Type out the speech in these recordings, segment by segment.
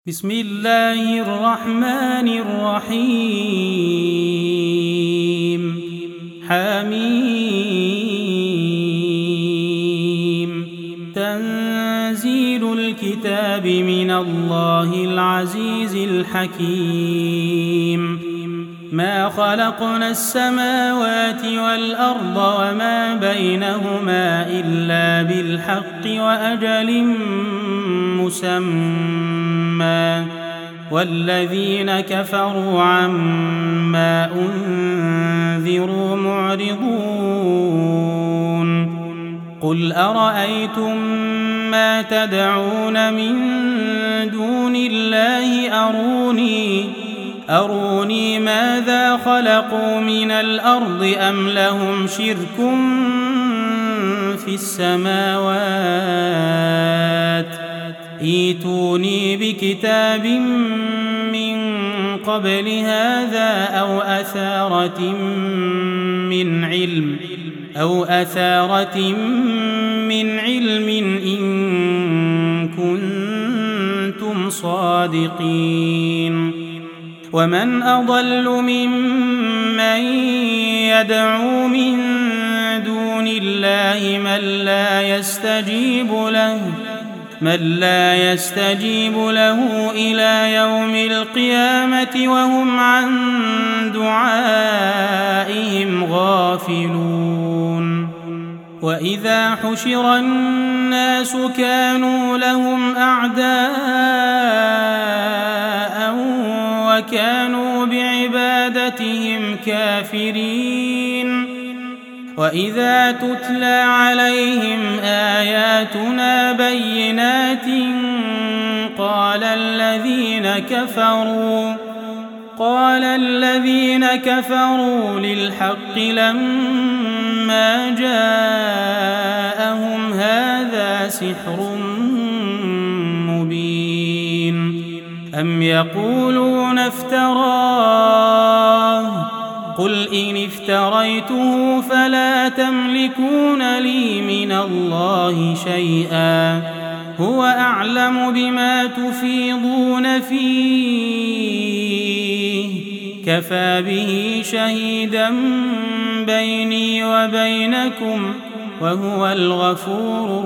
بسم الله الرحمن الرحيم حميم تنزيل الكتاب من الله العزيز الحكيم ما خلقنا السماوات والأرض وما بينهما إلا بالحق وأجل مسمى والذين كفروا عما أنذروا معرضون قل أرأيتم ما تدعون من دون الله أروني ماذا خلقوا من الأرض أم لهم شرك في السماوات ائتوني بكتاب من قبل هذا أو أثارة من علم إن كنتم صادقين ومن أضل ممن يدعو من دون الله من لا يستجيب له إلى يوم القيامة وهم عن دعائهم غافلون وإذا حشر الناس كانوا لهم أعداء وكانوا بعبادتهم كافرين وإذا تتلى عليهم آياتنا بينات قال الذين كفروا للحق لما جاءهم هذا سحر مبين أم يقولون افتراه قل إن افتريته فلا تملكون لي من الله شيئا هو أعلم بما تفيضون فيه كفى به شهيدا بيني وبينكم وهو الغفور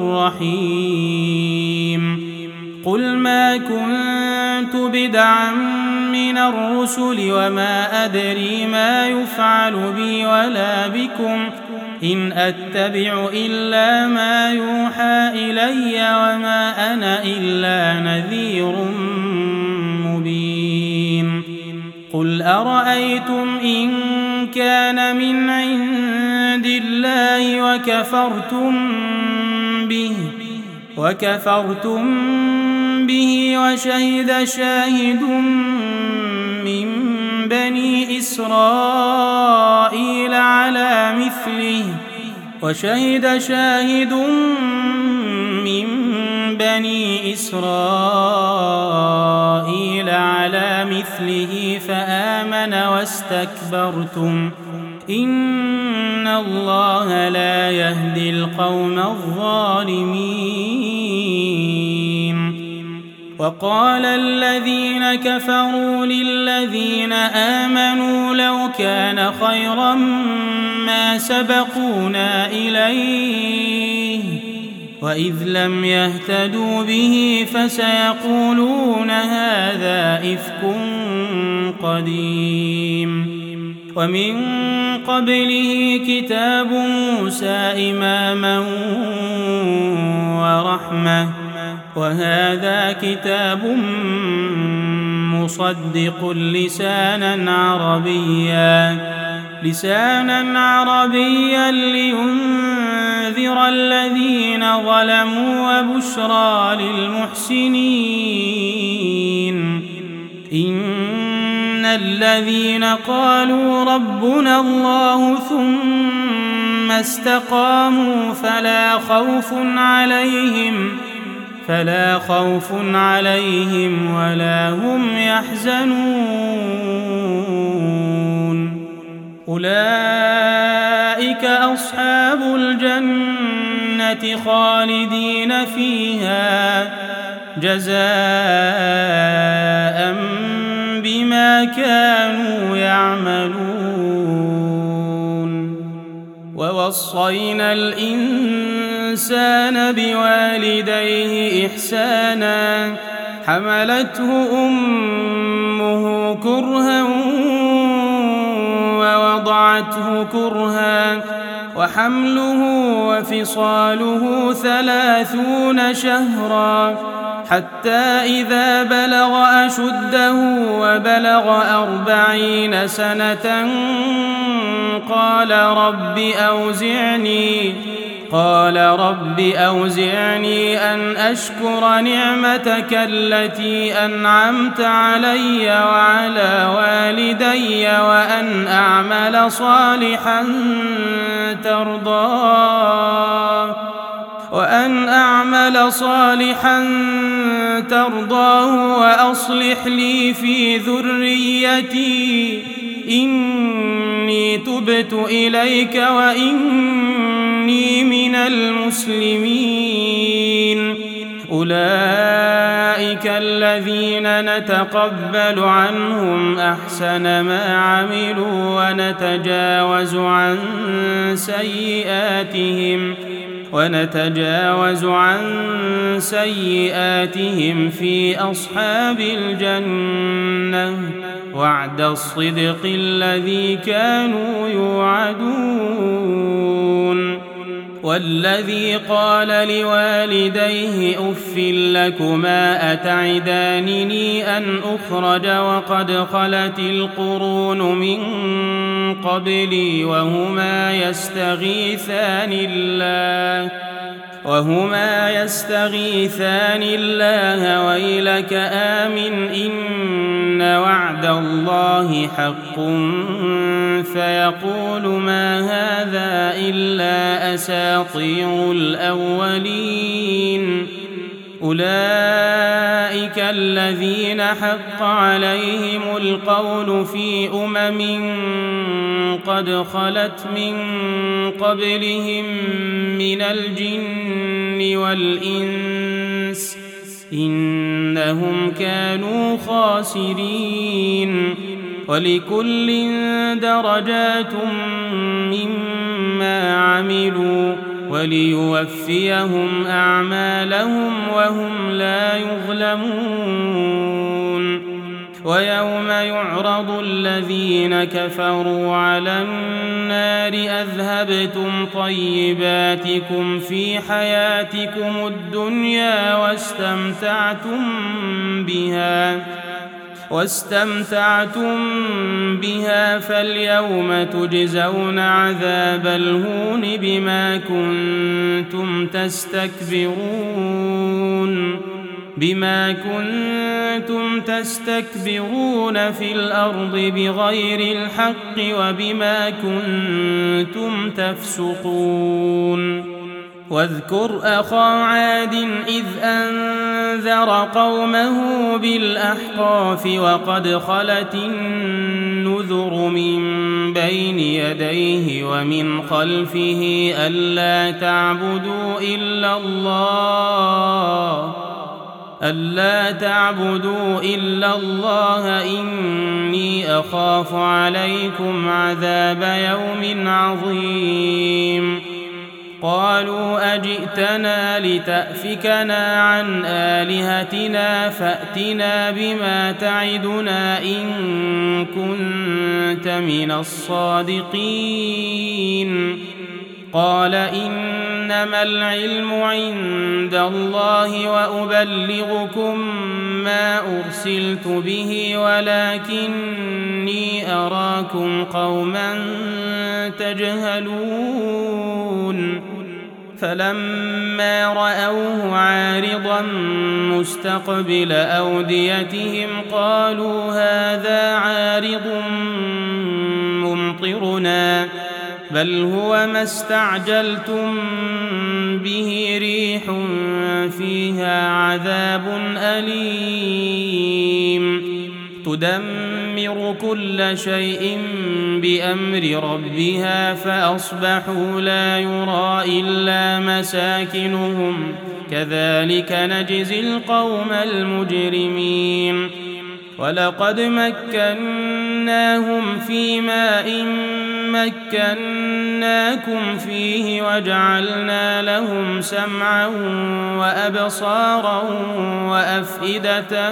الرحيم قل ما كنت بدعا من الرسل وما أدري ما يفعل بي ولا بكم إن أتبع إلا ما يوحى إلي وما أنا إلا نذير مبين قل أرأيتم إن كان من عند الله وكفرتم به وشهد شاهد من بني إسرائيل على مثله فآمن واستكبرتم إن الله لا يهدي القوم الظالمين وقال الذين كفروا للذين آمنوا لو كان خيرا ما سبقونا إليه وإذ لم يهتدوا به فسيقولون هذا إفك قديم ومن قبله كتاب موسى إماما ورحمة وهذا كتاب مصدق لسانا عربيا لينذر الذين ظلموا وبشرى للمحسنين إن الذين قالوا ربنا الله ثم استقاموا فلا خوف عليهم ولا هم يحزنون أولئك أصحاب الجنة خالدين فيها جزاء بما كانوا يعملون. ووصينا الإنسان بوالديه إحسانا حملته أمه كرها ووضعته كرها وحمله وفصاله 30 شهرا حتى إذا بلغ أشده وبلغ 40 سنة قال رب أوزعني أن أشكر نعمتك التي أنعمت علي وعلى والدي وأن أعمل صالحا ترضاه وأصلح لي في ذريتي إني تبت إليك وإني من المسلمين. أولئك الذين نتقبل عنهم أحسن ما عملوا ونتجاوز عن سيئاتهم في أصحاب الجنة وعد الصدق الذي كانوا يوعدون. والذي قال لوالديه أف لكما أتعدانني أن أخرج وقد خلت القرون من قبلي وهما يستغيثان الله ويلك آمن إن وعد الله حق فيقول ما هذا إلا أساطير الأولين. أولئك الذين حق عليهم القول في قد خلت من قبلهم من الجن والإنس إنهم كانوا خاسرين. ولكل درجات مما عملوا وليوفيهم أعمالهم وهم لا يظلمون. ويوم يعرض الذين كفروا على النار أذهبتم طيباتكم في حياتكم الدنيا واستمتعتم بها فاليوم تجزون عذاب الهون بما كنتم تستكبرون في الأرض بغير الحق وبما كنتم تفسقون. واذكر أخا عاد إذ أنذر قومه بالأحقاف وقد خلت النذر من بين يديه ومن خلفه ألا تعبدوا إلا الله إني أخاف عليكم عذاب يوم عظيم. قالوا أجئتنا لتأفكنا عن آلهتنا فأتنا بما تعدنا إن كنت من الصادقين. قال إنما العلم عند الله وأبلغكم ما أرسلت به ولكني أراكم قوما تجهلون. فلما رأوه عارضا مستقبل أوديتهم قالوا هذا عارض ممطرنا بل هو ما استعجلتم به ريح فيها عذاب أليم تدمر كل شيء بأمر ربها فأصبحوا لا يرى إلا مساكنهم كذلك نجزي القوم المجرمين. ولقد مكناهم في ماء مكناكم فيه وجعلنا لهم سمعا وأبصارا وأفئدة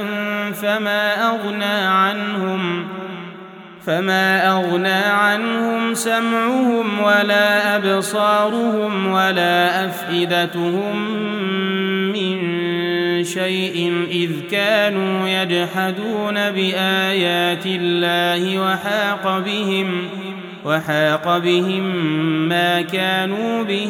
فما أغنى عنهم سمعهم ولا أبصارهم ولا أفئدتهم من شيء إذ كانوا يجحدون بآيات الله وحاق بهم ما كانوا به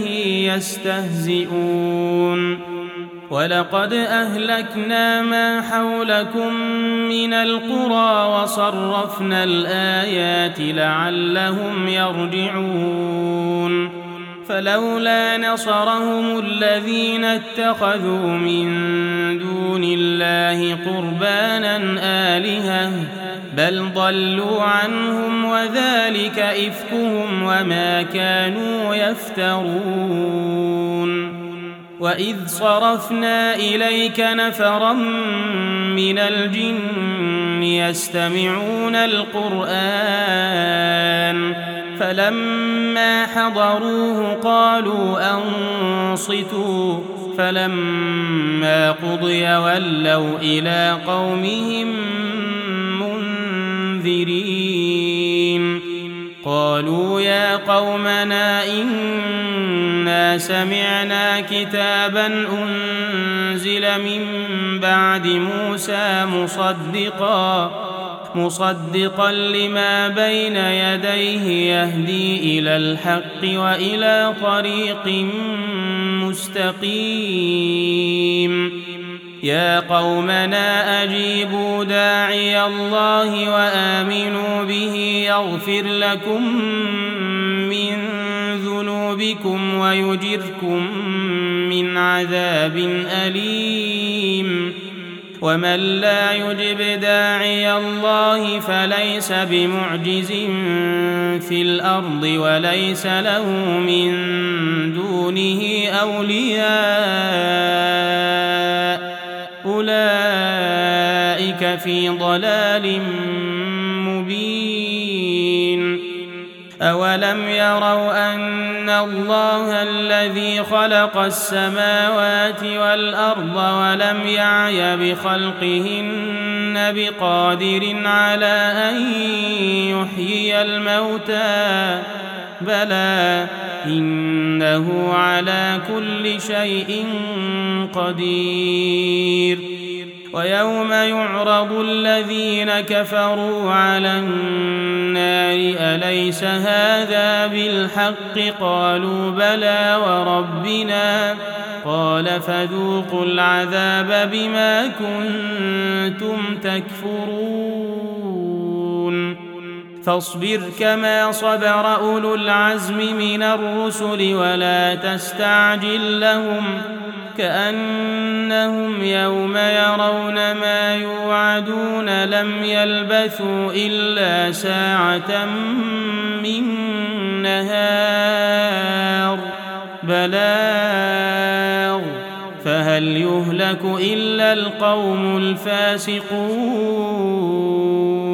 يستهزئون ولقد أهلكنا ما حولكم من القرى وصرفنا الآيات لعلهم يرجعون فلولا نصرهم الذين اتخذوا من دون الله قربانا آلهة بل ضلوا عنهم وذلك إفكهم وما كانوا يفترون وإذ صرفنا إليك نفرا من الجن يستمعون القرآن فلما حضروه قالوا أنصتوا فلما قضي ولوا إلى قومهم منذرين قالوا يا قومنا إنا سمعنا كتابا أنزل من بعد موسى مصدقا لما بين يديه يهدي إلى الحق وإلى طريق مستقيم يا قومنا أجيبوا داعي الله وآمنوا به يغفر لكم من ذنوبكم ويجركم من عذاب أليم ومن لا يجب داعي الله فليس بمعجز في الأرض وليس له من دونه أولياء أولئك في ضلال مبين أولم يروا أن الله الذي خلق السماوات والأرض ولم يعي بخلقهن بقادر على أن يحيي الموتى بلى إنه على كل شيء قدير ويوم يعرض الذين كفروا على النار أليس هذا بالحق قالوا بلى وربنا قال فذوقوا العذاب بما كنتم تكفرون فاصبر كما صبر أولو العزم من الرسل ولا تستعجل لهم كأنهم يوم يرون ما يوعدون لم يلبثوا إلا ساعة من نهار بلاغ فهل يهلك إلا القوم الفاسقون